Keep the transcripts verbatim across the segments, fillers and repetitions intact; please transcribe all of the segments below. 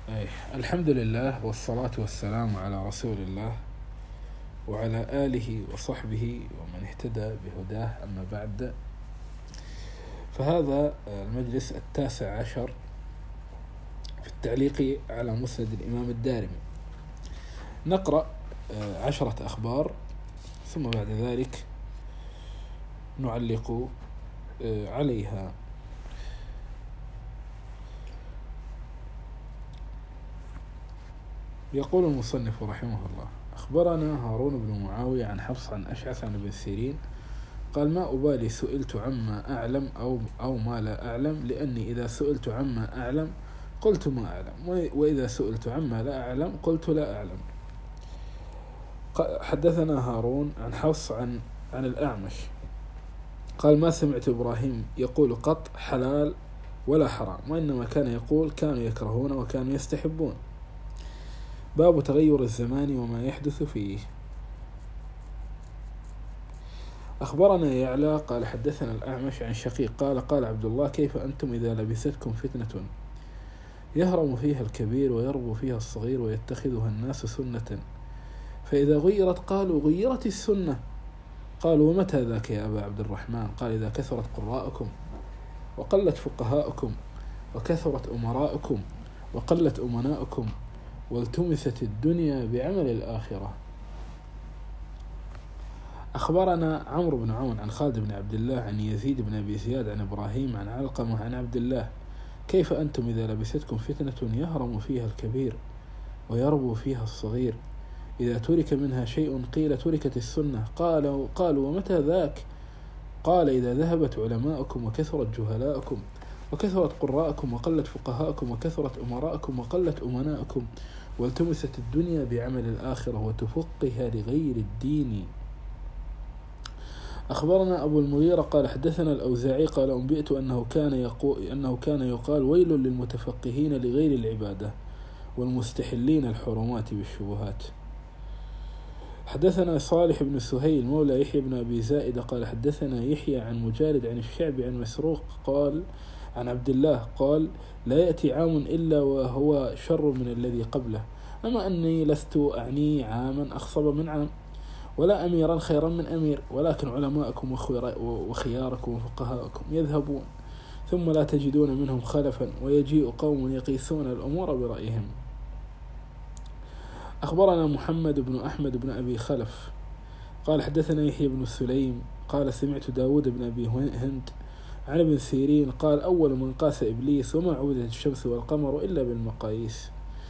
أيه. الحمد لله والصلاة والسلام على رسول الله وعلى آله وصحبه ومن اهتدى بهداه، أما بعد، فهذا المجلس التاسع عشر في التعليق على مسند الإمام الدارمي. نقرأ عشرة أخبار ثم بعد ذلك نعلق عليها. يقول المصنف رحمه الله: أخبرنا هارون بن معاوية عن حفص عن أشعث عن ابن سيرين قال: ما أبالي سئلت عما أعلم أو, أو ما لا أعلم، لأني إذا سئلت عما أعلم قلت ما أعلم، وإذا سئلت عما لا أعلم قلت لا أعلم. حدثنا هارون عن حفص عن, عن الأعمش قال: ما سمعت إبراهيم يقول قط حلال ولا حرام، وإنما كان يقول كانوا يكرهون وكانوا يستحبون. باب تغير الزمان وما يحدث فيه. أخبرنا يعلى قال: حدثنا الأعمش عن شقيق قال: قال عبد الله: كيف أنتم إذا لبستكم فتنة يهرم فيها الكبير ويربو فيها الصغير ويتخذها الناس سنة، فإذا غيرت قالوا غيرت السنة. قالوا: ومتى ذاك يا أبا عبد الرحمن؟ قال: إذا كثرت قراءكم وقلت فقهاؤكم وكثرت أمراؤكم وقلت أمناؤكم والتمست الدنيا بعمل الآخرة. أخبرنا عمرو بن عون عن خالد بن عبد الله عن يزيد بن أبي زياد عن إبراهيم عن علقمة عن عبد الله: كيف أنتم إذا لبستكم فتنة يهرم فيها الكبير ويربو فيها الصغير، إذا ترك منها شيء قيل تركت السنة. قالوا, قالوا ومتى ذاك؟ قال: إذا ذهبت علماءكم وكثرت جهلاءكم وكثرت قراءكم وقلت فقهاءكم وكثرت أمراءكم وقلت أمناءكم والتمست الدنيا بعمل الآخرة وتفقها لغير الدين. أخبرنا أبو المغيرة قال: حدثنا الأوزاعي قال: أنبئت أنه كان يقول أنه كان يقال ويل للمتفقهين لغير العبادة والمستحلين الحرمات بالشبهات. حدثنا صالح بن سهيل مولى يحيى بن أبي زائدة قال: حدثنا يحيى عن مجالد عن الشعبي عن مسروق قال عن عبد الله قال: لا يأتي عام إلا وهو شر من الذي قبله، أما أني لست أعني عاما أخصب من عام ولا أميرا خيرا من أمير، ولكن علماءكم وخياركم وفقهاءكم يذهبون ثم لا تجدون منهم خلفا، ويجيء قوم يقيسون الأمور برأيهم. أخبرنا محمد بن أحمد بن أبي خلف قال: حدثنا يحيى بن سليم قال: سمعت داود بن أبي هند عن ابن سيرين قال: أول من قاس إبليس وما عودت الشمس والقمر إلا بالمقاييس.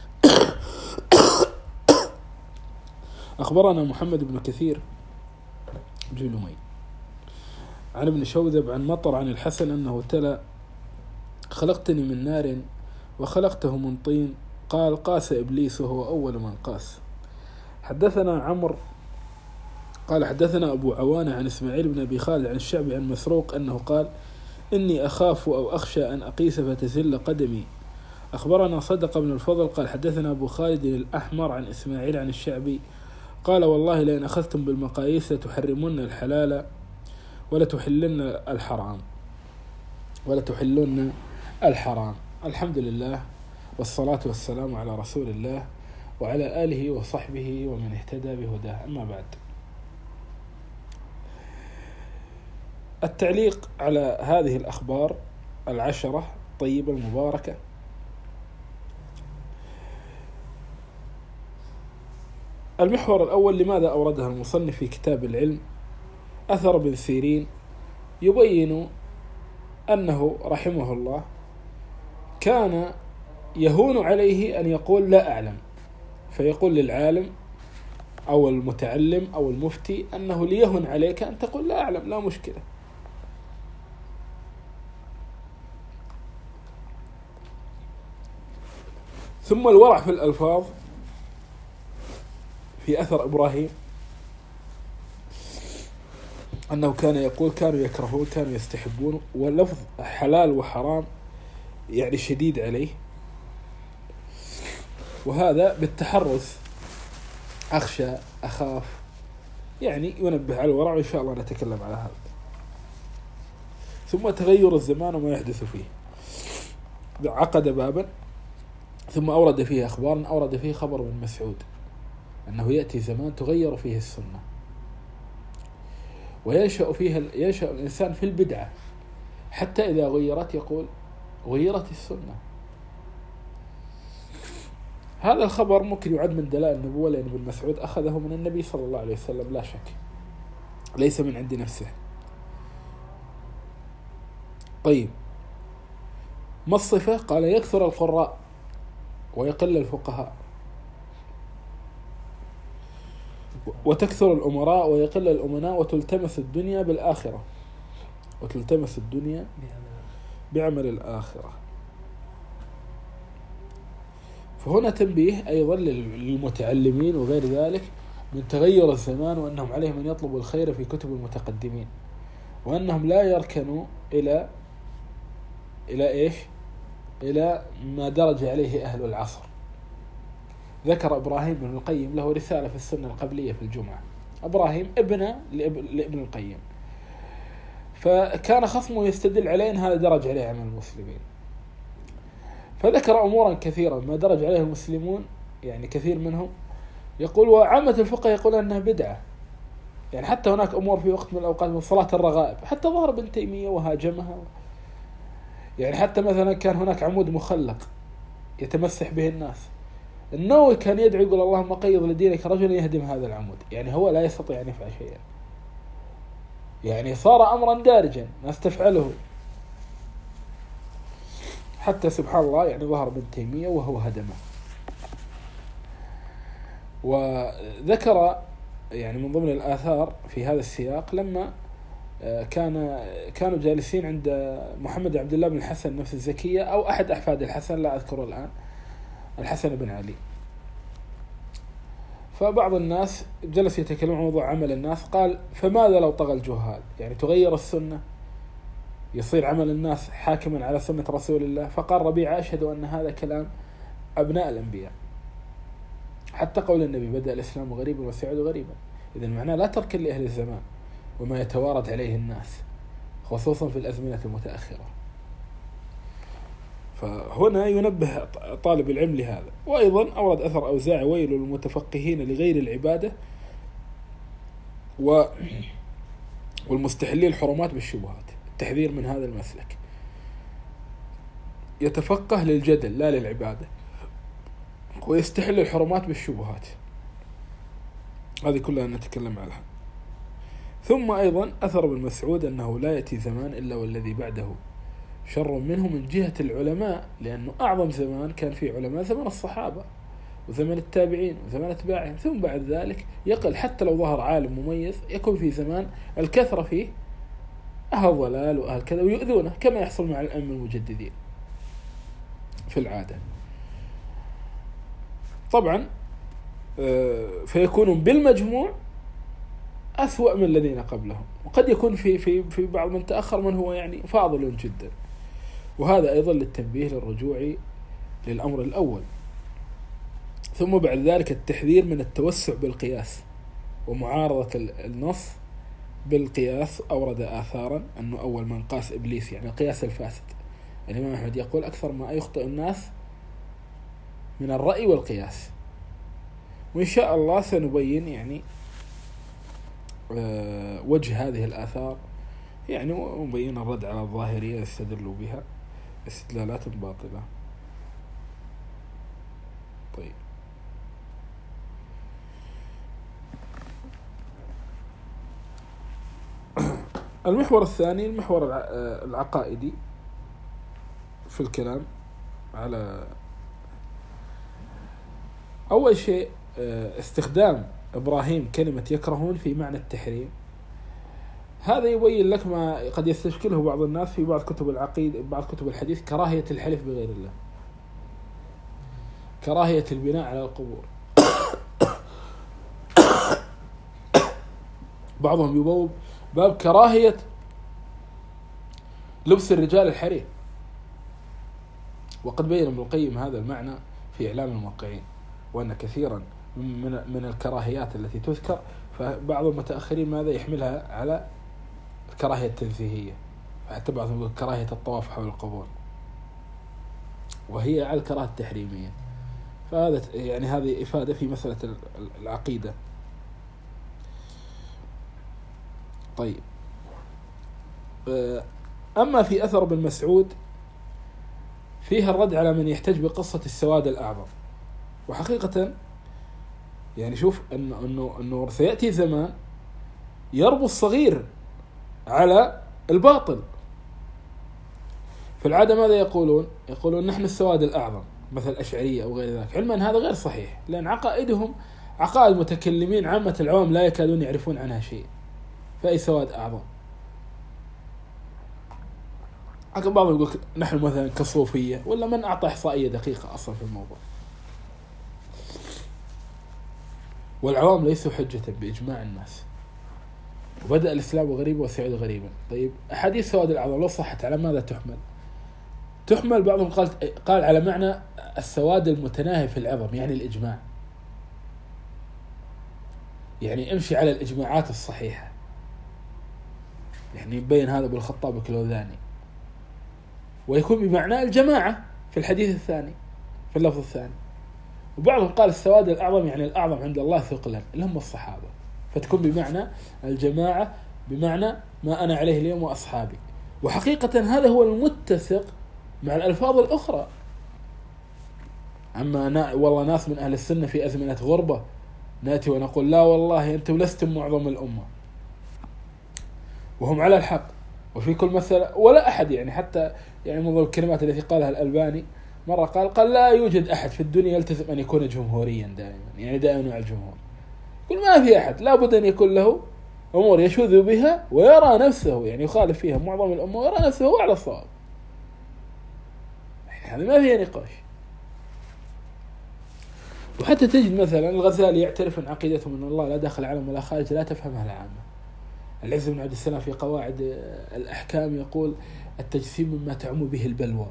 أخبرنا محمد بن كثير جلومي عن ابن شوذب عن مطر عن الحسن أنه تلا: خلقتني من نار وخلقته من طين، قال: قاس إبليس وهو أول من قاس. حدثنا عمرو قال: حدثنا أبو عوانة عن إسماعيل بن أبي خالد عن الشعبي عن مسروق أنه قال: إني أخاف أو أخشى أن أقيس فتزل قدمي. أخبرنا صدق بن الفضل قال: حدثنا أبو خالد الأحمر عن إسماعيل عن الشعبي قال: والله لئن أخذتم بالمقاييس لتحرمون الحلال ولا تحلن الحرام ولا تحلن الحرام. الحمد لله والصلاة والسلام على رسول الله وعلى آله وصحبه ومن اهتدى بهداه، أما بعد. التعليق على هذه الأخبار العشرة الطيبة المباركة. المحور الأول: لماذا أوردها المصنف في كتاب العلم؟ أثر ابن سيرين يبين أنه رحمه الله كان يهون عليه أن يقول لا أعلم، فيقول للعالم أو المتعلم أو المفتي أنه ليهن عليك أن تقول لا أعلم، لا مشكلة. ثم الورع في الألفاظ في أثر إبراهيم أنه كان يقول كانوا يكرهون كانوا يستحبون، واللفظ حلال وحرام يعني شديد عليه، وهذا بالتحرز، أخشى أخاف، يعني ينبه على الورع، وإن شاء الله نتكلم على هذا. ثم تغير الزمان وما يحدث فيه. عقد بابا ثم أورد فيه أخبارا، أورد فيه خبر ابن مسعود أنه يأتي زمان تغير فيه السنة وينشأ فيها ينشأ الإنسان في البدعة، حتى إذا غيرت يقول غيرت السنة. هذا الخبر ممكن يعد من دلائل النبوة، لأن ابن مسعود أخذه من النبي صلى الله عليه وسلم لا شك، ليس من عند نفسه. طيب، ما الصفة؟ قال يكثر القراء ويقل الفقهاء، وتكثر الأمراء ويقل الأمناء، وتلتمس الدنيا بالآخرة، وتلتمس الدنيا بعمل الآخرة. فهنا تنبيه أيضا للمتعلمين وغير ذلك من تغير الزمان، وأنهم عليهم أن يطلبوا الخير في كتب المتقدمين، وأنهم لا يركنوا إلى إلى إيش؟ إلى ما درج عليه أهل العصر. ذكر إبراهيم بن القيم له رسالة في السنة القبلية في الجمعة، إبراهيم ابن لابن القيم، فكان خصمه يستدل عليه أن هذا درج عليه عمل المسلمين، فذكر أمورا كثيرة ما درج عليه المسلمون، يعني كثير منهم يقول، وعامة الفقهاء يقول أنها بدعة. يعني حتى هناك أمور في وقت من الأوقات من صلاة الرغائب حتى ظهر ابن تيمية وهاجمها. يعني حتى مثلا كان هناك عمود مخلق يتمسح به الناس، النووي كان يدعو يقول اللهم قيض لدينك رجلا يهدم هذا العمود، يعني هو لا يستطيع أن يفعل شيئا، يعني صار أمرا دارجا ناس تفعله. حتى سبحان الله يعني ظهر ابن تيمية وهو هدمه. وذكر يعني من ضمن الآثار في هذا السياق لما كان كانوا جالسين عند محمد عبد الله بن الحسن نفس الزكية أو أحد أحفاد الحسن لا أذكره الآن، الحسن بن علي، فبعض الناس جلس يتكلم عن موضوع عمل الناس، قال فماذا لو طغى الجهال؟ يعني تغير السنة، يصير عمل الناس حاكما على سنة رسول الله. فقال ربيعة أشهد أن هذا كلام أبناء الأنبياء، حتى قول النبي بدأ الإسلام غريبا وسيعود غريبا. إذن معناه لا تركن لأهل الزمان وما يتوارد عليه الناس، خصوصا في الأزمنة المتأخرة. فهنا ينبه طالب العلم لهذا. وأيضا أورد أثر أوزاعي ويل للمتفقهين لغير العبادة و والمستحلين الحرمات بالشبهات، التحذير من هذا المسلك، يتفقه للجدل لا للعبادة، ويستحل الحرمات بالشبهات، هذه كلها نتكلم عنها. ثم أيضا أثر ابن مسعود أنه لا يأتي زمان إلا والذي بعده شر منه من جهة العلماء، لأنه أعظم زمان كان فيه علماء زمن الصحابة وزمن التابعين وزمن أتباعهم، ثم بعد ذلك يقل، حتى لو ظهر عالم مميز يكون في زمان الكثرة فيه أهل ضلال وأهل كذا ويؤذونه، كما يحصل مع الأئمة المجددين في العادة. طبعا فيكون بالمجموع أسوأ من الذين قبلهم، وقد يكون في في في بعض من تأخر من هو يعني فاضل جدا. وهذا أيضا للتنبيه للرجوع للأمر الأول. ثم بعد ذلك التحذير من التوسع بالقياس ومعارضة النص بالقياس. أورد آثارا أنه أول من قاس إبليس، يعني القياس الفاسد. الإمام أحمد يقول أكثر ما يخطئ الناس من الرأي والقياس. وإن شاء الله سنبين يعني وجه هذه الآثار، يعني ومبين الرد على الظاهرية يستدلوا بها استدلالات باطلة. طيب، المحور الثاني المحور العقائدي في الكلام على أول شيء استخدام إبراهيم كلمة يكرهون في معنى التحريم. هذا يبين لك ما قد يستشكله بعض الناس في بعض كتب العقيدة، بعض كتب الحديث، كراهية الحلف بغير الله، كراهية البناء على القبور. بعضهم يبوب باب كراهية لبس الرجال الحرير، وقد بين ابن القيم هذا المعنى في إعلام الموقعين، وأن كثيرا من من الكراهيات التي تذكر فبعض المتأخرين ماذا يحملها على الكراهية التنزيهية، حتى بعضهم يقول كراهية الطواف حول القبور، وهي على الكراهة التحريمية. فهذا يعني هذه إفادة في مسألة العقيدة. طيب، أما في أثر ابن مسعود فيها الرد على من يحتج بقصة السواد الأعظم. وحقيقة يعني شوف أنه, أنه, أنه سيأتي زمان يربو الصغير على الباطل. في العادة ماذا يقولون؟ يقولون نحن السواد الأعظم، مثل الأشعرية أو غير ذلك، علما هذا غير صحيح، لأن عقائدهم عقائد متكلمين عامة العوام لا يكادون يعرفون عنها شيء. فأي سواد أعظم؟ عقل بعض يقول نحن مثلا كصوفية، ولا من أعطى إحصائية دقيقة أصلا في الموضوع. والعوام ليسوا حجة بإجماع الناس. وبدأ الإسلام غريبا وسيعود غريبا. طيب، أحاديث سواد الأعظم لو صحت على ماذا تحمل؟ تحمل بعضهم قال قال على معنى السواد المتناهي في العظم، يعني الإجماع، يعني امشي على الإجماعات الصحيحة، يعني يبين هذا بالخطاب الكلوذاني. ويكون بمعنى الجماعة في الحديث الثاني في اللفظ الثاني. وبعضهم قال السواد الأعظم يعني الأعظم عند الله ثقلا اللي هم الصحابة، فتكون بمعنى الجماعة، بمعنى ما أنا عليه اليوم وأصحابي. وحقيقة هذا هو المتسق مع الألفاظ الأخرى. أما نا والله ناس من أهل السنة في أزمنة غربة نأتي ونقول لا والله أنتم لستم معظم الأمة، وهم على الحق وفي كل مسألة. ولا أحد يعني حتى يعني منظر الكلمات التي قالها الألباني مرة قال قال لا يوجد أحد في الدنيا يلتزم أن يكون جمهوريا دائما، يعني دائما مع الجمهور. يقول ما في أحد، لا بد أن يكون له أمور يشوذ بها ويرى نفسه يعني يخالف فيها معظم الأمة ويرى نفسه هو على الصواب. هذا ما فيها نقاش. وحتى تجد مثلا الغزالي يعترف أن عقيدته من الله لا داخل العالم ولا خارج لا تفهمها العامة. العز بن عبد السلام في قواعد الأحكام يقول التجسيم مما تعم به البلوى.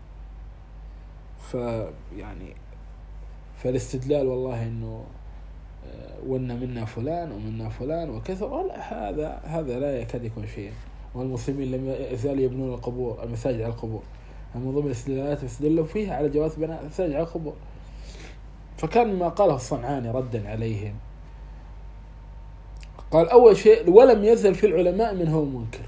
فيعني فالاستدلال والله إنه وإن منا فلان ومنا فلان وكثر، لا، هذا هذا لا يكاد يكون شيء. والمسلمين لم يزالوا يبنون القبور المساجد على القبور، من ضمن الاستدلالات يستدلوا فيها على جواز بناء المساجد على القبور. فكان ما قاله الصنعاني ردا عليهم قال أول شيء ولم يزل في العلماء من هو منكر،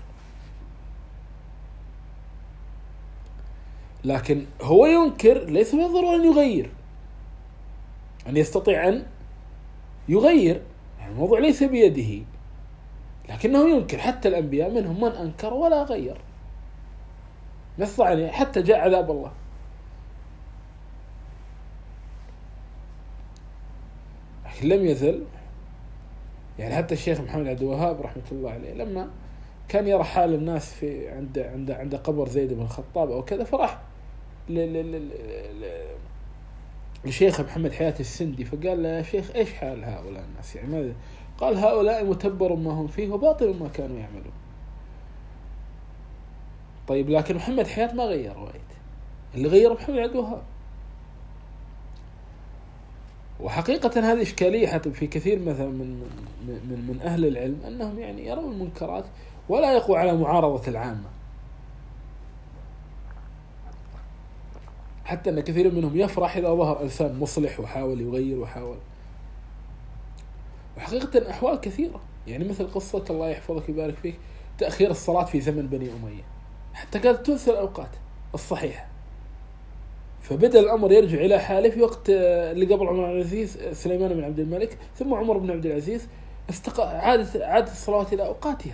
لكن هو ينكر ليس بالضرورة أن يغير، أن يستطيع أن يغير، يعني الموضوع ليس بيده، لكنه ينكر. حتى الأنبياء منهم من أنكر ولا غير، نص يعني حتى جاء عذاب الله. لكن لم يزل يعني حتى الشيخ محمد عبد الوهاب رحمة الله عليه لما كان يرى حال الناس في عند عند عند قبر زيد بن الخطاب أو كذا، فرح لشيخ محمد حياة السندي فقال له يا شيخ إيش حال هؤلاء الناس، يعني ماذا؟ قال هؤلاء متبر ما هم فيه وباطل ما كانوا يعملون. طيب لكن محمد حياة ما غير روايته، اللي غير محمد عبد الوهاب. وحقيقة هذه إشكالية حتى في كثير مثلا من من من أهل العلم أنهم يعني يرون المنكرات ولا يقوا على معارضة العامة، حتى أن كثير منهم يفرح إذا ظهر إنسان مصلح وحاول يغير وحاول. وحقيقة أحوال كثيرة، يعني مثل قصة الله يحفظك ويبارك فيك تأخير الصلاة في زمن بني أمية حتى كانت تنسى الأوقات الصحيحة، فبدأ الأمر يرجع إلى حاله في وقت اللي قبل عمر بن العزيز سليمان بن عبد الملك ثم عمر بن عبد العزيز استق... عادت عادت الصلوات إلى أوقاتها.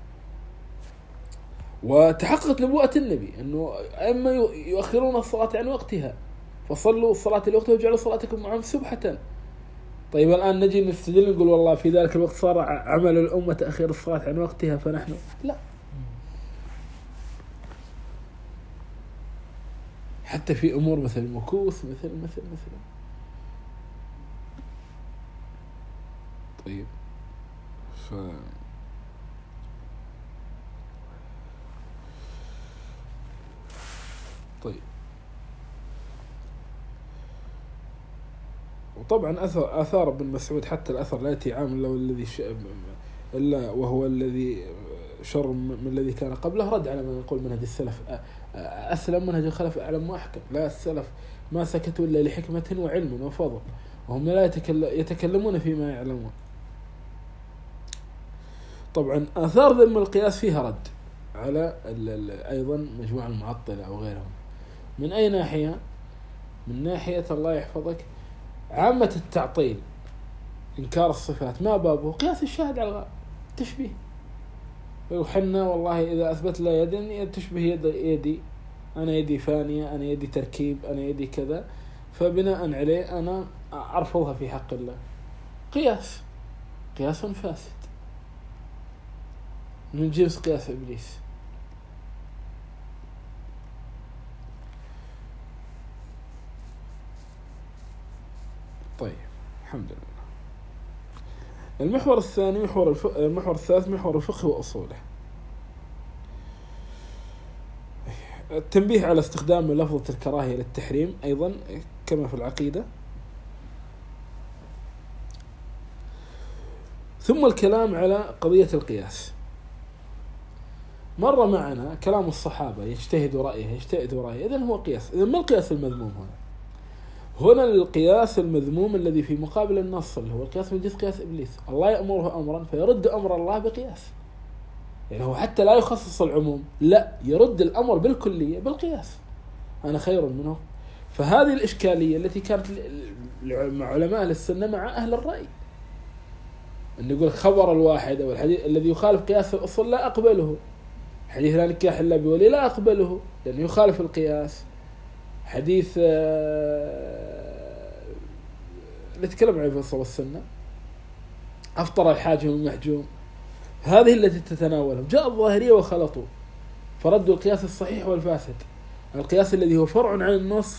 وتحققت نبوءة النبي أنه أما يؤخرون الصلاة عن وقتها فصلوا الصلاة لوقتها وجعلوا صلاتكم معهم سبحة. طيب الآن نجي نستدل نقول والله في ذلك الوقت صار عمل الأمة تأخير الصلاة عن وقتها فنحن لا. حتى في أمور مثل المكوث مثل مثل مثل طيب ف طيب وطبعا أثر آثار ابن مسعود حتى الأثر لا يأتي عام إلا والذي ش... إلا وهو الذي شر من الذي كان قبله، رد على من يقول منهج السلف أسلم، منهج الخلف أعلم وأحكم. لا، السلف ما سكتوا إلا لحكمة وعلم وفضل، وهم لا يتكلمون فيما يعلمون. طبعا آثار ذم القياس فيها رد على أيضا مجموعة المعطلة أو غيرهم. من أي ناحية؟ من ناحية الله يحفظك عامة التعطيل، إنكار الصفات، ما بابه؟ قياس الشاهد على الغائب، تشبيه. وحنا والله إذا أثبت لا يد تشبه يد يدي، أنا يدي فانية، أنا يدي تركيب، أنا يدي كذا، فبناء عليه أنا أرفضها في حق الله. قياس قياس فاسد من جنس قياس إبليس. طيب الحمد لله. المحور الثاني محور الف... المحور الثالث محور الفقه وأصوله. التنبيه على استخدام لفظة الكراهية للتحريم أيضا كما في العقيدة. ثم الكلام على قضية القياس. مر معنا كلام الصحابة يجتهد رأيه يجتهد رأيه إذن هو قياس. إذن ما القياس المذموم هنا؟ هنا القياس المذموم الذي في مقابل النص اللي هو القياس من جنس قياس إبليس. الله يأمره أمرا فيرد أمر الله بقياس، يعني هو حتى لا يخصص العموم، لا، يرد الأمر بالكلية بالقياس، أنا خير منه. فهذه الإشكالية التي كانت مع علماء أهل السنة مع أهل الرأي، أن يقول خبر الواحد أو الحديث الذي يخالف قياس الأصل لا أقبله، حديث لا نكاح إلا بولي لا أقبله لأنه يخالف القياس. حديث اللي تكلم عن الفصل والسنة أفطر الحاجم والمحجوم، هذه التي تتناولهم. جاء الظاهرية وخلطوا فردوا القياس الصحيح والفاسد، القياس الذي هو فرع عن النص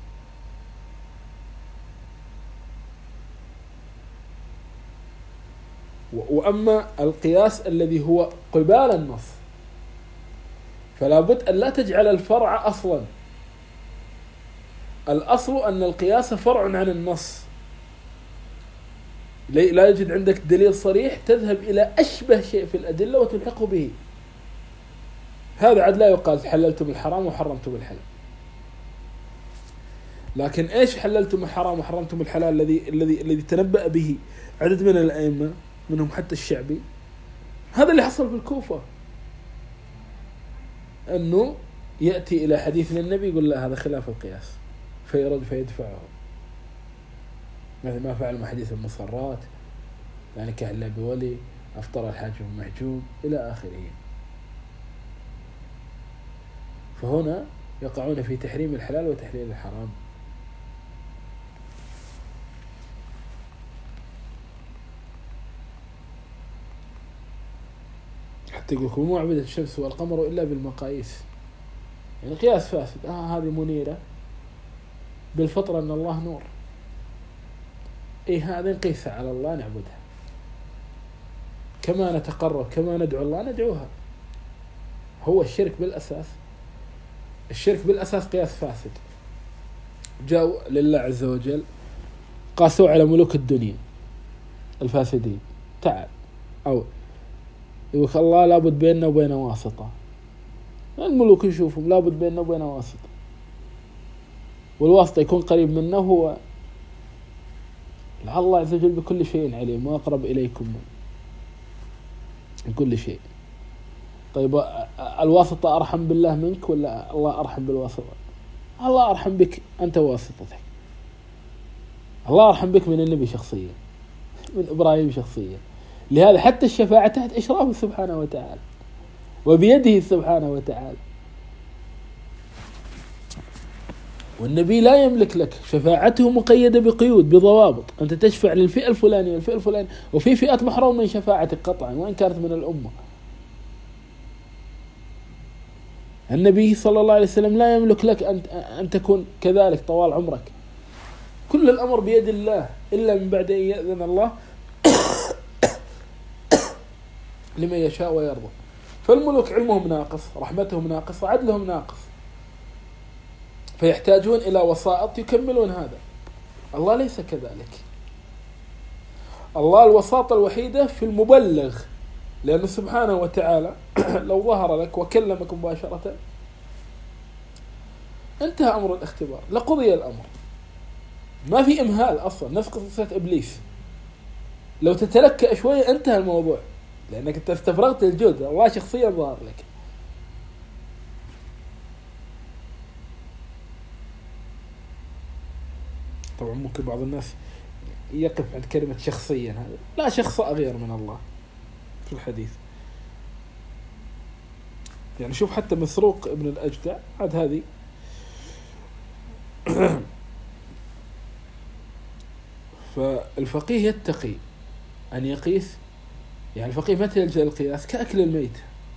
وأما القياس الذي هو قبال النص فلا بد أن لا تجعل الفرع أصلا. الأصل أن القياس فرع عن النص، لا يوجد عندك دليل صريح تذهب إلى أشبه شيء في الأدلة وتلحقه به، هذا عد لا يقال حللتم الحرام وحرمتم الحلال. لكن إيش حللتم الحرام وحرمتم الحلال الذي الذي الذي تنبأ به عدد من الأئمة منهم حتى الشعبي؟ هذا اللي حصل في الكوفة، أنه يأتي إلى حديث النبي يقول لا هذا خلاف القياس فيرد فيدفعه، مثل ما فعل مع حديث المصرات لا نكاح إلا بولي، أفطر الحاجم والمحجوم إلى آخره. فهنا يقعون في تحريم الحلال وتحليل الحرام. حتى يقول لكم مو عبدة الشمس والقمر إلا بالمقاييس، يعني قياس فاسد. آه هذه منيرة بالفطرة أن الله نور، إيه هذا نقيسها على الله نعبدها، كما نتقرب كما ندعو الله ندعوها. هو الشرك بالأساس، الشرك بالأساس قياس فاسد. جاءوا لله عز وجل قاسوا على ملوك الدنيا الفاسدين، تعال أو يقول الله لابد بيننا وبينه واسطة، الملوك يشوفهم لابد بيننا وبينه واسطة، والواسطة يكون قريب منه هو الله عز وجل بكل شيء عليم وأقرب إليكم من كل شيء. طيب الواسطة أرحم بالله منك ولا الله أرحم بالواسطة؟ الله أرحم بك أنت واسطتك، الله أرحم بك من النبي شخصيا، من إبراهيم شخصيا. لهذا حتى الشفاعة تحت إشرافه سبحانه وتعالى وبيده سبحانه وتعالى، والنبي لا يملك لك، شفاعته مقيدة بقيود بضوابط، أنت تشفع للفئة الفلانية والفئة الفلانية، وفي فئات محروم من شفاعتك قطعا وإن كانت من الأمة. النبي صلى الله عليه وسلم لا يملك لك أن أن تكون كذلك طوال عمرك، كل الأمر بيد الله إلا من بعد أن يأذن الله لمن يشاء ويرضى. فالملوك علمهم ناقص، رحمتهم ناقص، عدلهم ناقص، فيحتاجون إلى وسائط يكملون هذا. الله ليس كذلك، الله الوساطة الوحيدة في المبلغ لأنه سبحانه وتعالى لو ظهر لك وكلمك مباشرة انتهى أمر الاختبار، لقضي الأمر، ما في إمهال أصلا. نفس قصة إبليس، لو تتلكأ شوية انتهى الموضوع، لأنك انت استفرغت الجهد، الله شخصيا ظهر لك. طبعا ممكن بعض الناس يقف عند كلمة شخصيا، هذا لا شخص أغير من الله في الحديث. يعني شوف حتى مسروق ابن الأجدع عاد هذه فالفقيه يتقي أن يقيس، يعني الفقيه متى يلجأ القياس؟ كأكل الميت،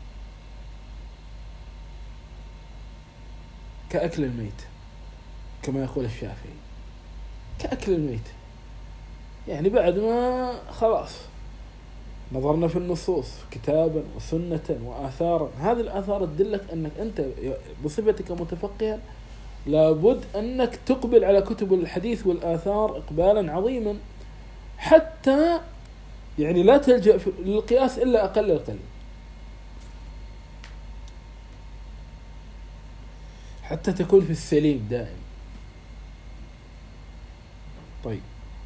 كأكل الميت كما يقول الشافعي، كأكل الميت. يعني بعد ما خلاص نظرنا في النصوص كتابا وسنة وآثارا، هذه الآثار تدلك أنك أنت بصفتك متفقها لابد أنك تقبل على كتب الحديث والآثار إقبالا عظيما، حتى يعني لا تلجأ للقياس إلا أقل القليل، حتى تكون في السليم دائما. طيب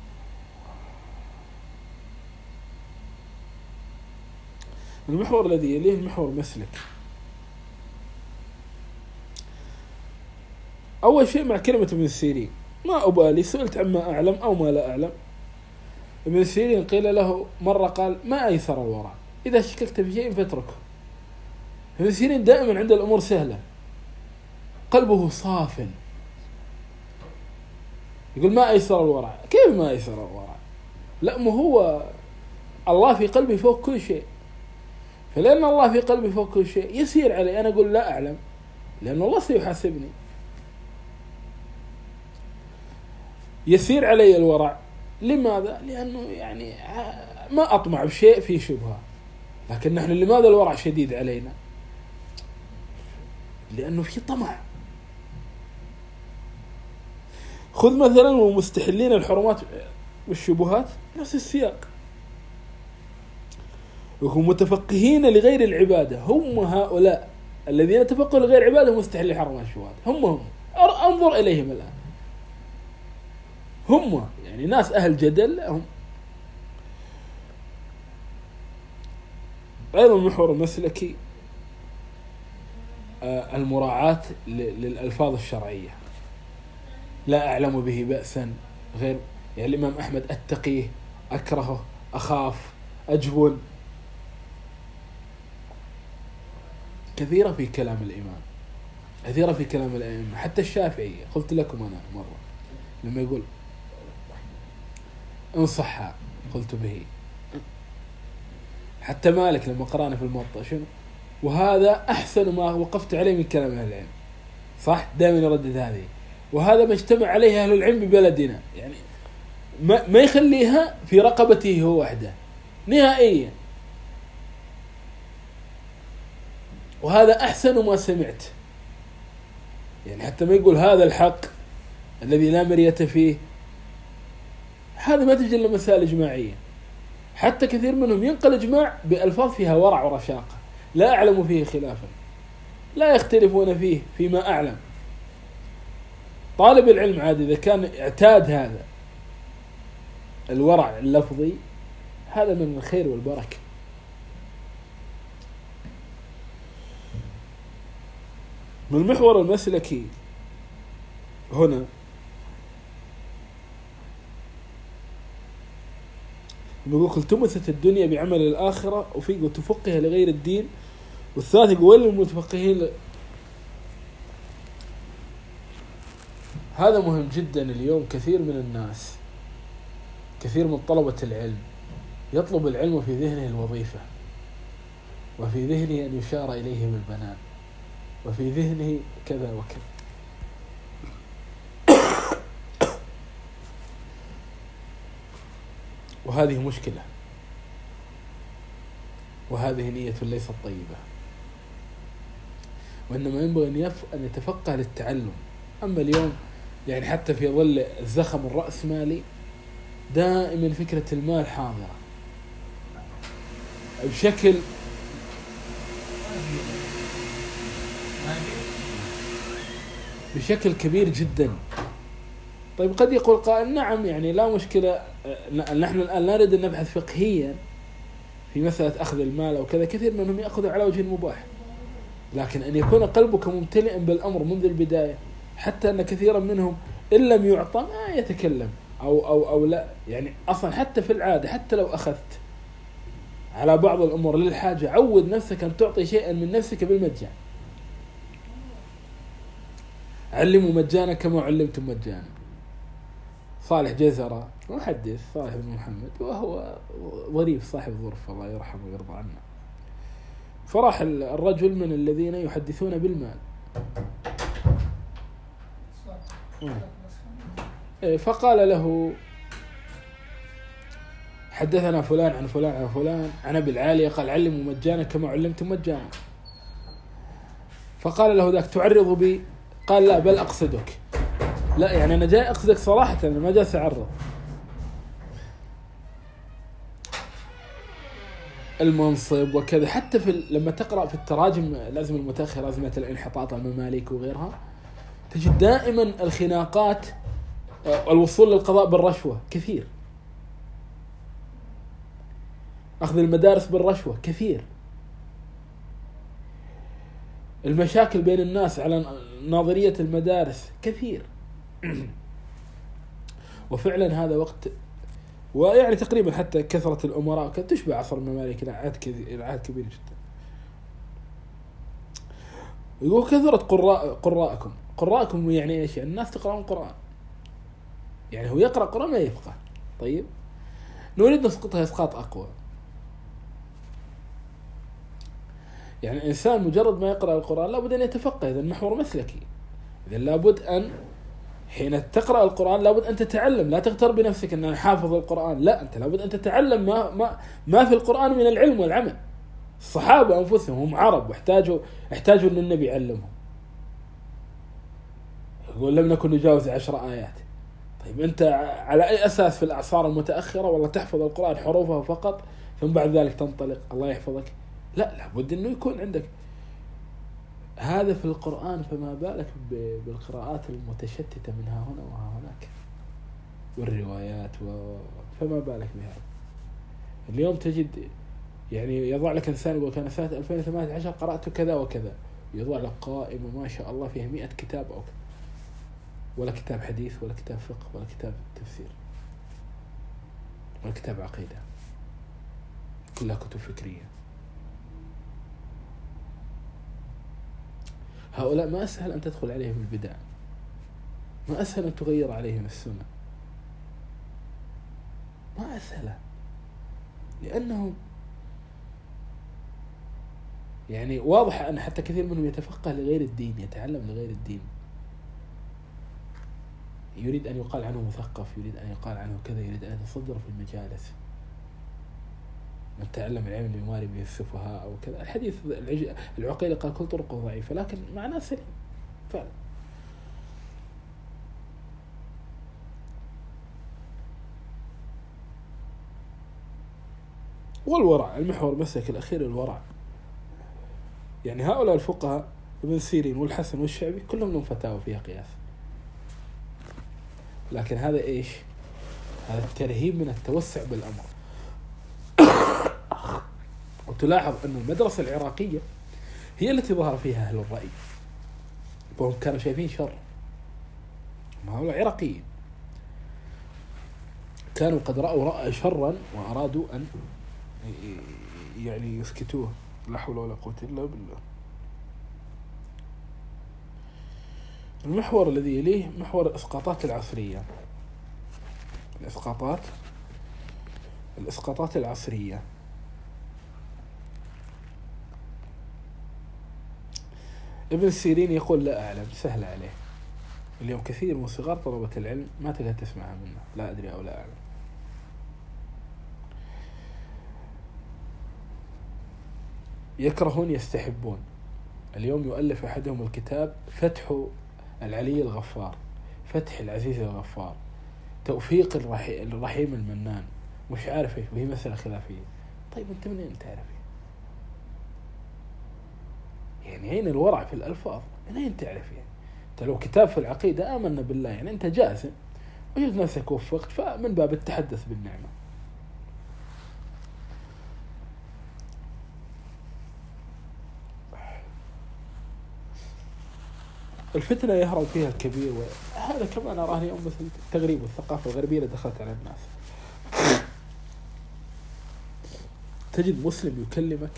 المحور الذي يليه المحور مسلك. أول شيء مع كلمة ابن سيرين، ما أبالي سئلت عما أعلم أو ما لا أعلم. ابن سيرين قيل له مرة قال ما أيسر الورع، إذا شككت في شيء فاتركه. ابن سيرين دائما عند الأمور سهلة، قلبه صاف، يقول ما أيسر الورع. كيف ما أيسر الورع؟ لا، ما هو الله في قلبي فوق كل شيء، فلأن الله في قلبي فوق كل شيء يسير علي. أنا أقول لا أعلم لأن الله سيحاسبني. يسير علي الورع لماذا؟ لأنه يعني ما أطمع بشيء في شبهة. لكن نحن لماذا الورع شديد علينا؟ لأنه في طمع. خذ مثلا ومستحلين الحرمات والشبهات نفس السياق، وهم متفقهين لغير العبادة، هم هؤلاء الذين تفقهوا لغير العبادة مستحلين الحرمات والشبهات، هم هم انظر إليهم الآن، هم يعني ناس أهل جدل. هم أيضا المحور المسلكي المراعاة للألفاظ الشرعية، لا أعلم به بأسا غير، يعني الإمام أحمد أتقيه، أكرهه، أخاف، أجبن، كثيرة في كلام الإمام، كثيرة في كلام الأئمة. حتى الشافعي قلت لكم أنا مرة لما يقول إن صح قلت به. حتى مالك لما قرأنا في الموطأ شنو؟ وهذا أحسن ما وقفت عليه من كلام أهل العلم. صح، دائما يردد هذه، وهذا ما اجتمع عليه أهل العلم ببلدنا، يعني ما, ما يخليها في رقبته هو وحده نهائيا. وهذا أحسن ما سمعت، يعني حتى ما يقول هذا الحق الذي لا مرية فيه، هذا ما تجي إلا مسائل إجماعية. حتى كثير منهم ينقل إجماع بألفاظ فيها ورع ورشاقة، لا أعلم فيه خلافا، لا يختلفون فيه فيما أعلم. طالب العلم عادي إذا كان اعتاد هذا الورع اللفظي، هذا من الخير والبركة. من المحور المسلكي هنا نقول التمست الدنيا بعمل الآخرة، وفي تفقه لغير الدين، والثالث يقول المتفقهين ل... هذا مهم جدا. اليوم كثير من الناس، كثير من طلبة العلم يطلب العلم في ذهنه الوظيفة، وفي ذهنه أن يشار إليه بالبنان، وفي ذهنه كذا وكذا. وهذه مشكلة، وهذه نية ليست طيبة، وإنما ينبغي أن, يف... أن يتفقه للتعلم. أما اليوم يعني حتى في ظل الزخم الرأسمالي دائما فكرة المال حاضرة، بشكل بشكل كبير جدا. طيب قد يقول قائل نعم يعني لا مشكلة، نحن الآن لا نريد أن نبحث فقهيا في مسألة أخذ المال أو كذا، كثير منهم يأخذوا على وجه المباح، لكن أن يكون قلبك ممتلئا بالأمر منذ البداية، حتى أن كثيرا منهم إن لم يعطى ما يتكلم أو, أو, أو لا، يعني أصلا حتى في العادة حتى لو أخذت على بعض الأمور للحاجة عود نفسك أن تعطي شيئا من نفسك بالمجان. علموا مجانا كما علمتم مجانا. صالح جزرة محدث صالح بن محمد وهو ظريف صاحب ظرف الله يرحمه ويرضى عنه، فراح الرجل من الذين يحدثون بالمال فقال له حدثنا فلان عن فلان عن فلان عن أبي العالية قال علموا مجانا كما علمتم مجانا. فقال له ذاك تعرض بي؟ قال لا بل أقصدك. لا يعني أنا جاي أقصدك صراحة، أنا ما جالس أعرض. المنصب وكذا، حتى في لما تقرأ في التراجم لازم المتأخرة لازمة الانحطاط المماليك وغيرها، تجد دائما الخناقات الوصول للقضاء بالرشوة كثير، أخذ المدارس بالرشوة كثير، المشاكل بين الناس على ناظرية المدارس كثير. وفعلا هذا وقت، ويعني تقريبا حتى كثرة الأمراء كانت تشبه عصر الممالك إلى عهد كبير جدا. يقول كثرة قراء قراءكم قراءكم يعني إيش؟ يعني الناس تقرأون قرآن، يعني هو يقرأ قرآن ما يفقه. طيب نريد نسقطها إسقاط أقوى، يعني الإنسان مجرد ما يقرأ القرآن لابد أن يتفقه، إذا المحور مسلكي، إذا لابد أن حين تقرأ القرآن لابد أن تتعلم، لا تغتر بنفسك أن أنا حافظ القرآن، لا أنت لابد أن تتعلم ما ما ما في القرآن من العلم والعمل. الصحابة أنفسهم هم عرب واحتاجوا احتاجوا أن النبي يعلمهم. يقول لم نكن نجاوز عشر آيات. طيب أنت على أي أساس في الأعصار المتأخرة والله تحفظ القرآن حروفه فقط ثم بعد ذلك تنطلق الله يحفظك؟ لا، لابد أنه يكون عندك هذا في القرآن، فما بالك بالقراءات المتشتتة من ها هنا وها هناك والروايات و... فما بالك بهذا. اليوم تجد يعني يضع لك إنسان يقول كان سنة ألفين وثمانية عشر قرأت كذا وكذا، يضع لك قائمة ما شاء الله فيها مئة كتاب أو كذا، ولا كتاب حديث ولا كتاب فقه ولا كتاب تفسير ولا كتاب عقيدة، كلها كتب فكرية. هؤلاء ما أسهل أن تدخل عليهم البدع، ما أسهل أن تغير عليهم السنة، ما أسهل، لأنهم يعني واضح أن حتى كثير منهم يتفقه لغير الدين، يتعلم لغير الدين، يريد أن يقال عنه مثقف، يريد أن يقال عنه كذا، يريد أن يتصدر في المجالس. من تعلم العلم يماري به السفهاء أو كذا. الحديث العقيلة قال كل طرقه ضعيفة لكن معناه سليم فعلا. والورع المحور مسلك الأخير الورع، يعني هؤلاء الفقهاء ابن سيرين والحسن والشعبي كلهم لهم فتاوى فيها قياس، لكن هذا إيش؟ هذا الترهيب من التوسع بالأمر. وتلاحظ أن المدرسة العراقية هي التي ظهر فيها أهل الرأي، وهم كانوا شايفين شر، هؤلاء عراقيين كانوا قد رأوا رأى شرا وأرادوا أن يعني يسكتوه. لا حول ولا قوة إلا بالله. المحور الذي يليه محور الإسقاطات العصرية. الإسقاطات الإسقاطات العصرية. ابن سيرين يقول لا أعلم، سهل عليه. اليوم كثير من صغار طلبة العلم ما تقدر تسمعها منه، لا أدري أو لا أعلم. يكرهون يستحبون. اليوم يؤلف أحدهم الكتاب فتح العلي الغفار، فتح العزيز الغفار، توفيق الرحيم المنان، مش عارف إيش، وهي مسألة خلافية. طيب أنت منين تعرف؟ يعني أين الورع في الألفاظ؟ منين تعرف؟ يعني أنت لو كتاب في العقيدة آمنا بالله، يعني أنت جازم وجدت نفسك وفقت، فمن باب التحدث بالنعمة. الفتنة يهرب فيها الكبير، وهذا كمان أراه اليوم مثل تغريب الثقافة الغربية اللي دخلت على الناس. تجد مسلم يكلمك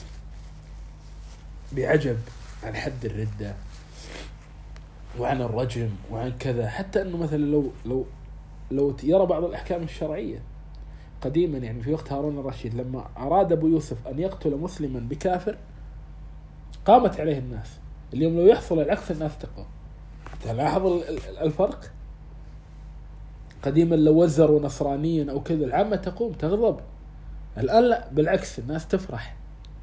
بعجب عن حد الردة وعن الرجم وعن كذا، حتى أنه مثلا لو لو لو يرى بعض الأحكام الشرعية قديما، يعني في وقت هارون الرشيد لما أراد أبو يوسف أن يقتل مسلما بكافر قامت عليه الناس. اليوم لو يحصل العكس الناس تقوم. تلاحظ الفرق؟ قديما لو وزروا نصرانيا أو كذا العامة تقوم تغضب، الآن لا، بالعكس الناس تفرح.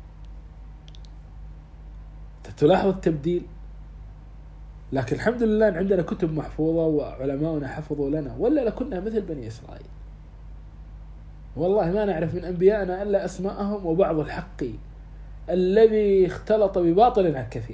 تلاحظ التبديل. لكن الحمد لله أن عندنا كتب محفوظة وعلماؤنا حفظوا لنا، ولا لكنا مثل بني إسرائيل. والله ما نعرف من أنبيائنا إلا أسماءهم وبعض الحق الذي اختلط بباطل عن كثير.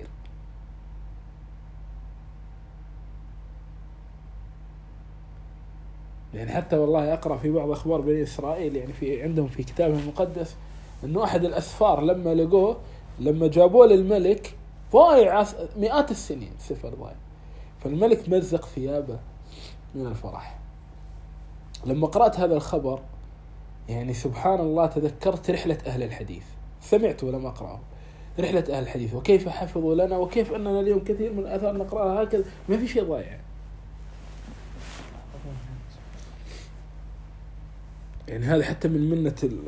يعني حتى والله أقرأ في بعض أخبار بني إسرائيل، يعني في عندهم في كتابهم المقدس أنه أحد الأسفار لما لقوه لما جابوه للملك ضايع مئات السنين، سفر ضايع، فالملك مزق ثيابه من الفرح. لما قرأت هذا الخبر يعني سبحان الله تذكرت رحلة أهل الحديث، سمعت ولم أقرأه، رحلة أهل الحديث وكيف حفظوا لنا، وكيف أننا اليوم كثير من الآثار نقرأها هكذا ما في شيء ضايع. يعني هذا حتى من منة ال...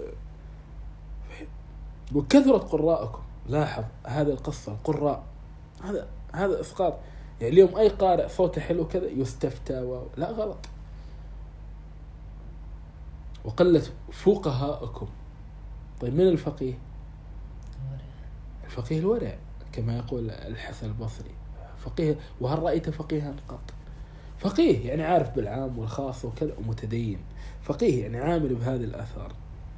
وكثرة قراءكم. لاحظ هذا القصة، القراء هذا هذا إسقاط. يعني اليوم أي قارئ صوته حلو كذا يستفتى و... لا غلط. وقلت فقهاءكم. طيب من الفقيه؟ الفقيه الورع كما يقول الحسن البصري، فقيه. وهل رأيت فقيها قط؟ فقيه يعني عارف بالعام والخاص وكذا ومتدين. فقيه يعني عامل بهذه الآثار.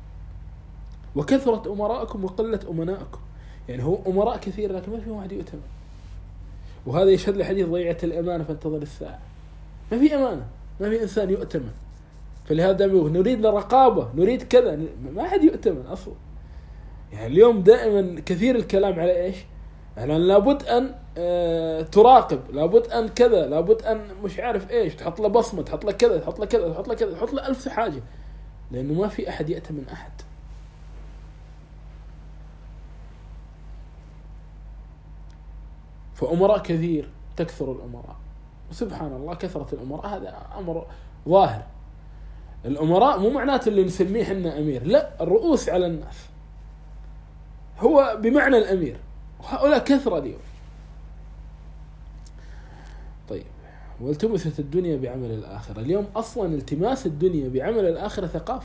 وكثرة أمراءكم وقلة أمناءكم. يعني هو أمراء كثير لكن ما في واحد يؤتمن. وهذا يشهد لحديث ضيعة الأمانة فانتظر الساعة. ما في أمانة، ما في إنسان يؤتمن. فلهذا نريد رقابة، نريد كذا، ما حد يؤتمن أصلا. يعني اليوم دائما كثير الكلام على إيش؟ يعني لابد أن اه تراقب، لابد أن كذا، لابد أن مش عارف إيش، تحط له بصمة، تحط له كذا، تحط له كذا، تحط له كذا، تحط له ألف حاجة، لأنه ما في أحد يأتمن أحد. فأمراء كثير، تكثر الأمراء، وسبحان الله كثرة الأمراء هذا أمر ظاهر. الأمراء مو معناته اللي نسميه حنا أمير، لا، الرؤوس على الناس هو بمعنى الأمير، وهؤلاء كثرة اليوم. طيب، والتمست الدنيا بعمل الآخرة. اليوم أصلا التماس الدنيا بعمل الآخرة ثقافة.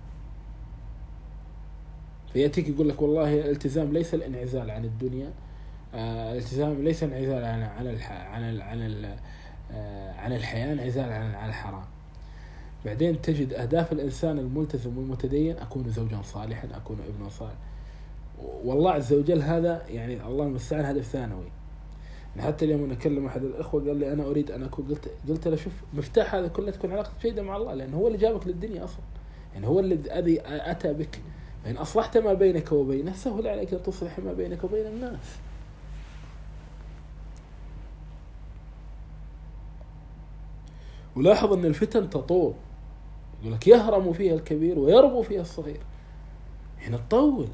فيأتيك يقول لك والله الالتزام ليس الانعزال عن الدنيا، آه الالتزام ليس انعزال عن عن الح عن ال عن ال آه عن الحياة، انعزال عن عن الحرام. بعدين تجد أهداف الإنسان الملتزم والمتدين: أكون زوجا صالحا، أكون ابنا صالح. والله عز وجل هذا يعني الله المستعان هدف ثانوي. يعني حتى اليوم أنا أكلم أحد الأخوة قال لي أنا أريد أن أكون، قلت قلت له شوف مفتاح هذا كله تكون علاقة جيدة مع الله، لأنه هو اللي جابك للدنيا أصلا، يعني هو الذي أتى بك. فإن أصلحت ما بينك وبينه سهل عليك أن تصلح ما بينك وبين الناس. ولاحظ أن الفتن تطول، يقول لك يهرم فيها الكبير ويربو فيها الصغير، هنا تطول.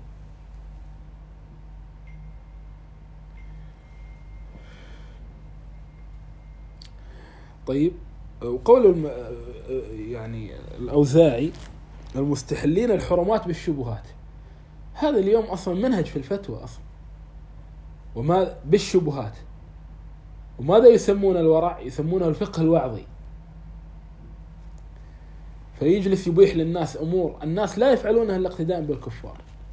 طيب، وقول الم... يعني الأوزاعي: المستحلين الحرمات بالشبهات. هذا اليوم أصلا منهج في الفتوى أصلا، وما بالشبهات. وماذا يسمون الورع؟ يسمونه الفقه الوعظي. فيجلس يبيح للناس أمور الناس لا يفعلونها إلا اقتداء بالكفار،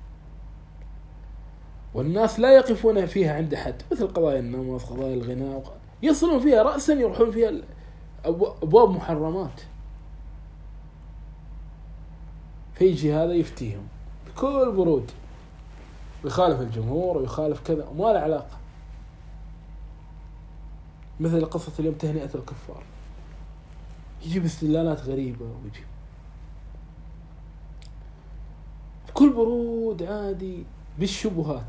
والناس لا يقفون فيها عند حد، مثل قضايا النمط، قضايا الغناء، يصلون فيها رأسا يروحون فيها أبواب محرمات. فيجي هذا يفتيهم بكل برود، ويخالف الجمهور ويخالف كذا وما له علاقة. مثل قصة اليوم تهنئة الكفار، يجيب استدلالات غريبة ويجيب بكل برود عادي بالشبهات.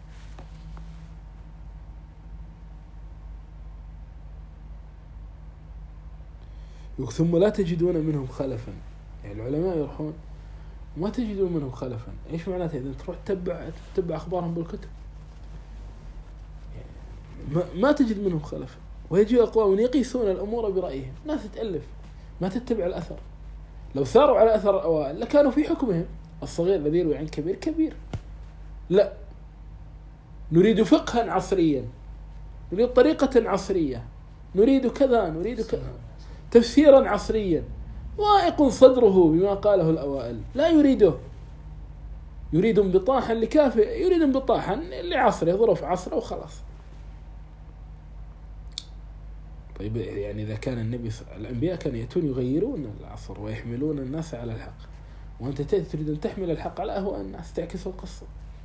ثم لا تجدون منهم خلفا، يعني العلماء يروحون ما تجدون منهم خلفا. ايش معناته؟ اذا تروح تتبع تتبع اخبارهم بالكتب يعني ما, ما تجد منهم خلفا. ويجي اقوام يقيسون الامور برايهم، ناس تالف ما تتبع الاثر. لو ساروا على اثر الاوائل لكانوا في حكمهم الصغير الذي يروي عن كبير كبير. لا، نريد فقها عصريا، نريد طريقة عصرية، نريد كذا، نريد كذا، تفسيرا عصريا ضائق صدره بما قاله الأوائل، لا يريده، يريد انبطاحا لكافئ، يريد انبطاحا لعصره، ظروف عصره وخلاص. طيب يعني إذا كان النبي الأنبياء كانوا يأتون يغيرون العصر ويحملون الناس على الحق، وأنت تأتي تريد أن تحمل الحق على أهواء الناس، تعكس القصة.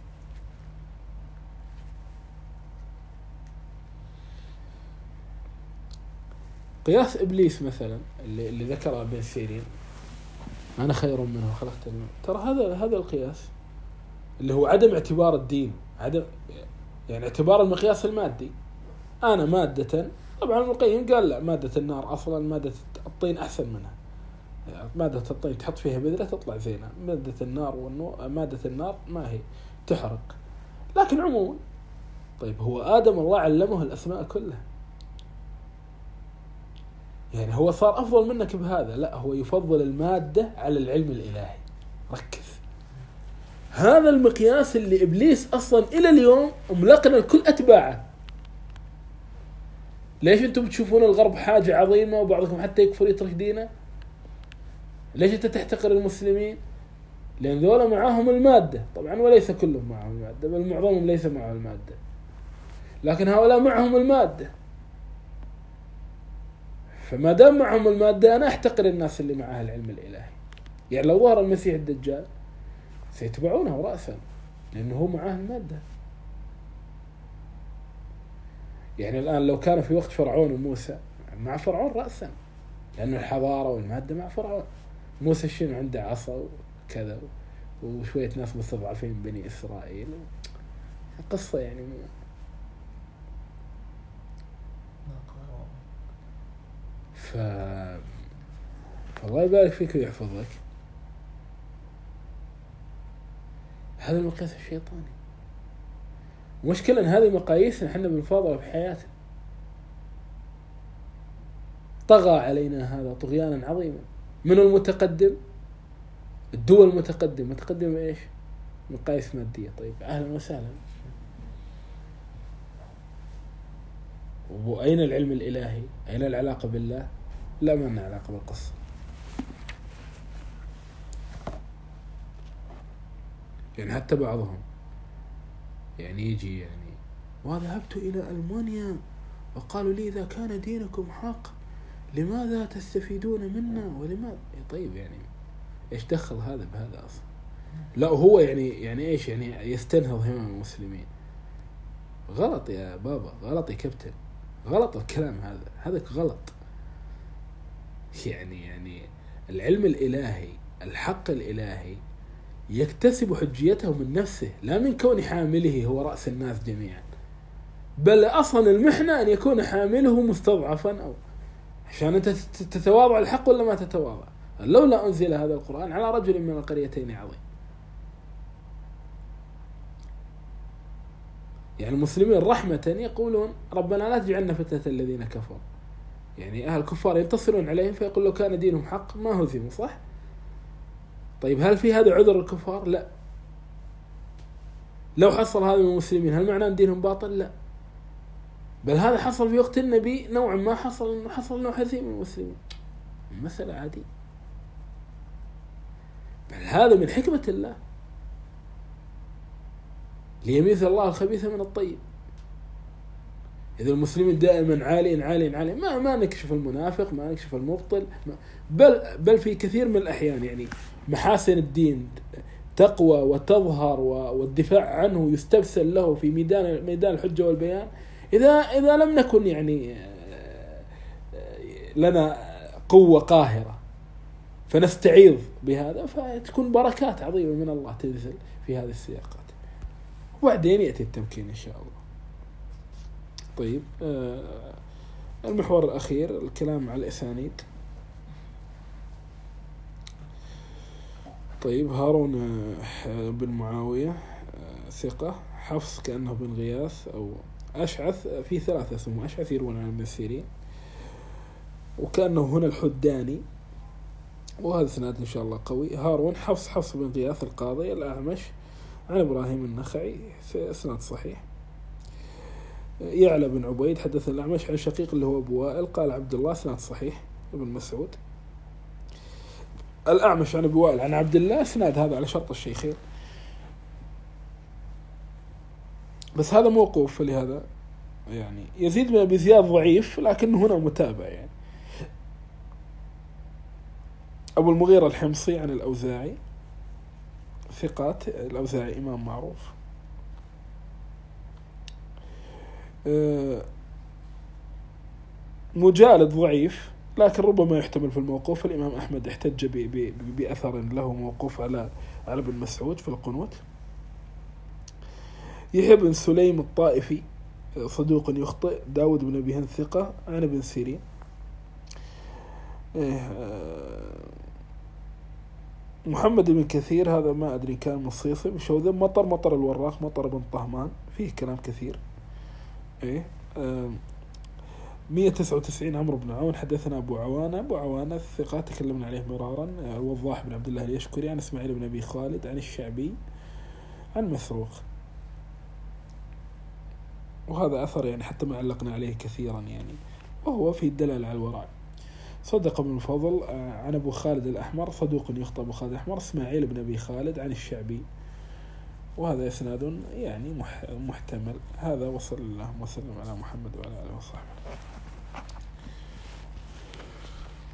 قياس إبليس مثلا اللي, اللي ذكره ابن سيرين، أنا خير منه خلقتني، ترى هذا هذا القياس اللي هو عدم اعتبار الدين، عدم يعني اعتبار المقياس المادي. أنا مادة، طبعا ابن القيم قال لا، مادة النار أصلا مادة الطين أحسن منها، يعني مادة الطين تحط فيها بذرة تطلع زينة، مادة النار والنور مادة النار ما هي تحرق. لكن عموما طيب هو آدم الله علمه الأسماء كلها، يعني هو صار أفضل منك بهذا؟ لا، هو يفضل المادة على العلم الإلهي. ركز، هذا المقياس اللي إبليس أصلا إلى اليوم ملقنا الكل أتباعه. ليش أنتم بتشوفون الغرب حاجة عظيمة وبعضكم حتى يكفر يترك دينه؟ ليش أنت تحتقر المسلمين؟ لأن ذولا معاهم المادة طبعا، وليس كلهم معهم المادة، بل معظمهم ليس معهم المادة، لكن هؤلاء معهم المادة. فما دام معهم المادة أنا أحتقر الناس اللي معها العلم الإلهي. يعني لو ظهر المسيح الدجال سيتبعونه رأسا، لأنه هو معاه المادة. يعني الآن لو كان في وقت فرعون وموسى، مع فرعون رأسا، لأنه الحضارة والمادة مع فرعون. موسى شنو عنده؟ عصا وكذا وشوية ناس مستضعفين بني إسرائيل، قصة يعني مو. ف... فالله يبارك فيك ويحفظك. هذا المقياس الشيطاني. مشكلة أن هذه المقاييس نحن بنفاضلها في حياتنا. طغى علينا هذا طغيانا عظيما. من المتقدم؟ الدول المتقدمة، متقدمة إيش؟ مقاييس مادية. طيب أهلا وسهلا. وأين العلم الإلهي؟ أين العلاقة بالله؟ لا، ما لنا علاقة بالقصة. يعني حتى بعضهم يعني يجي يعني وذهبت إلى ألمانيا وقالوا لي إذا كان دينكم حق لماذا تستفيدون منا ولماذا؟ طيب يعني إيش دخل هذا بهذا أصلا؟ لا هو يعني يعني إيش يعني يستنهض همم المسلمين. غلط يا بابا، غلط يا كابتن، غلط الكلام هذا، هذا غلط. يعني يعني العلم الإلهي، الحق الإلهي يكتسب حجيته من نفسه، لا من كون حامله هو رأس الناس جميعا، بل أصلا المحنة أن يكون حامله مستضعفا، أو عشان أنت تتواضع الحق ولا ما تتواضع. لولا أنزل هذا القرآن على رجل من القريتين عظيم. يعني المسلمين رحمة يقولون ربنا لا تجعلنا فتنة الذين كفروا. يعني أهل الكفار ينتصرون عليهم فيقول لو كان دينهم حق ما هزموا، صح؟ طيب هل في هذا عذر الكفار؟ لا. لو حصل هذا من المسلمين هل معناه أن دينهم باطل؟ لا، بل هذا حصل في وقت النبي نوعا ما، حصل إنه حصل إنه هزيمة المسلمين، مسألة عادية. بل هذا من حكمة الله ليميز الله الخبيث من الطيب. إذا المسلمين دائما عالين عالين عالين، ما ما نكشف المنافق، ما نكشف المبطل، ما بل بل في كثير من الأحيان يعني محاسن الدين تقوى وتظهر والدفاع عنه يستبسل له في ميدان ميدان الحجة والبيان، إذا إذا لم نكن يعني لنا قوة قاهرة فنستعيض بهذا، فتكون بركات عظيمة من الله تنزل في هذه السياقات، وبعدين يأتي التمكين إن شاء الله. طيب المحور الأخير الكلام على الأسانيد. طيب هارون بن معاوية ثقة، حفص كأنه بن غياث أو أشعث، في ثلاثة اسمه أشعث يروون عن ابن سيرين، وكأنه هنا الحداني، وهذا سناد إن شاء الله قوي. هارون حفص حفص بن غياث القاضي، الأعمش عن إبراهيم النخعي في سناد صحيح. يعلى بن عبيد حدث الأعمش عن شقيق اللي هو أبو وائل، قال عبد الله سناد صحيح. ابن مسعود الأعمش عن أبو وائل عن عبد الله، سناد هذا على شرط الشيخين، بس هذا موقوف، فلهذا يعني يزيد من أبي زياد ضعيف لكنه هنا متابع. يعني أبو المغيرة الحمصي عن الأوزاعي ثقات، الأوزاعي إمام معروف. مجالد ضعيف لكن ربما يحتمل في الموقوف. الإمام أحمد احتج بأثر له موقوف على على ابن مسعود في القنوت. يحيى بن سليم الطائفي صدوق يخطئ. داود بن أبي هند ثقة عن ابن سيرين. محمد بن كثير هذا ما أدري كان مصيصي بشوذا. مطر مطر الوراق مطر بن طهمان، فيه كلام كثير. إيه مئة وتسعة وتسعين عمرو بن عون حدثنا أبو عوانة. أبو عوانة الثقات تكلمنا عليه مرارا. الوضاح بن عبد الله اليشكري عن إسماعيل بن أبي خالد عن الشعبي عن مسروق، وهذا أثر يعني حتى ما علقنا عليه كثيرا يعني، وهو في الدلالة على الوراء. صدق بن الفضل عن أبو خالد الأحمر صدوق يخطئ. أبو خالد الأحمر إسماعيل بن أبي خالد عن الشعبي، وهذا إسناد يعني محتمل. هذا وصل الله وسلم على محمد وعلى آله وصحبه.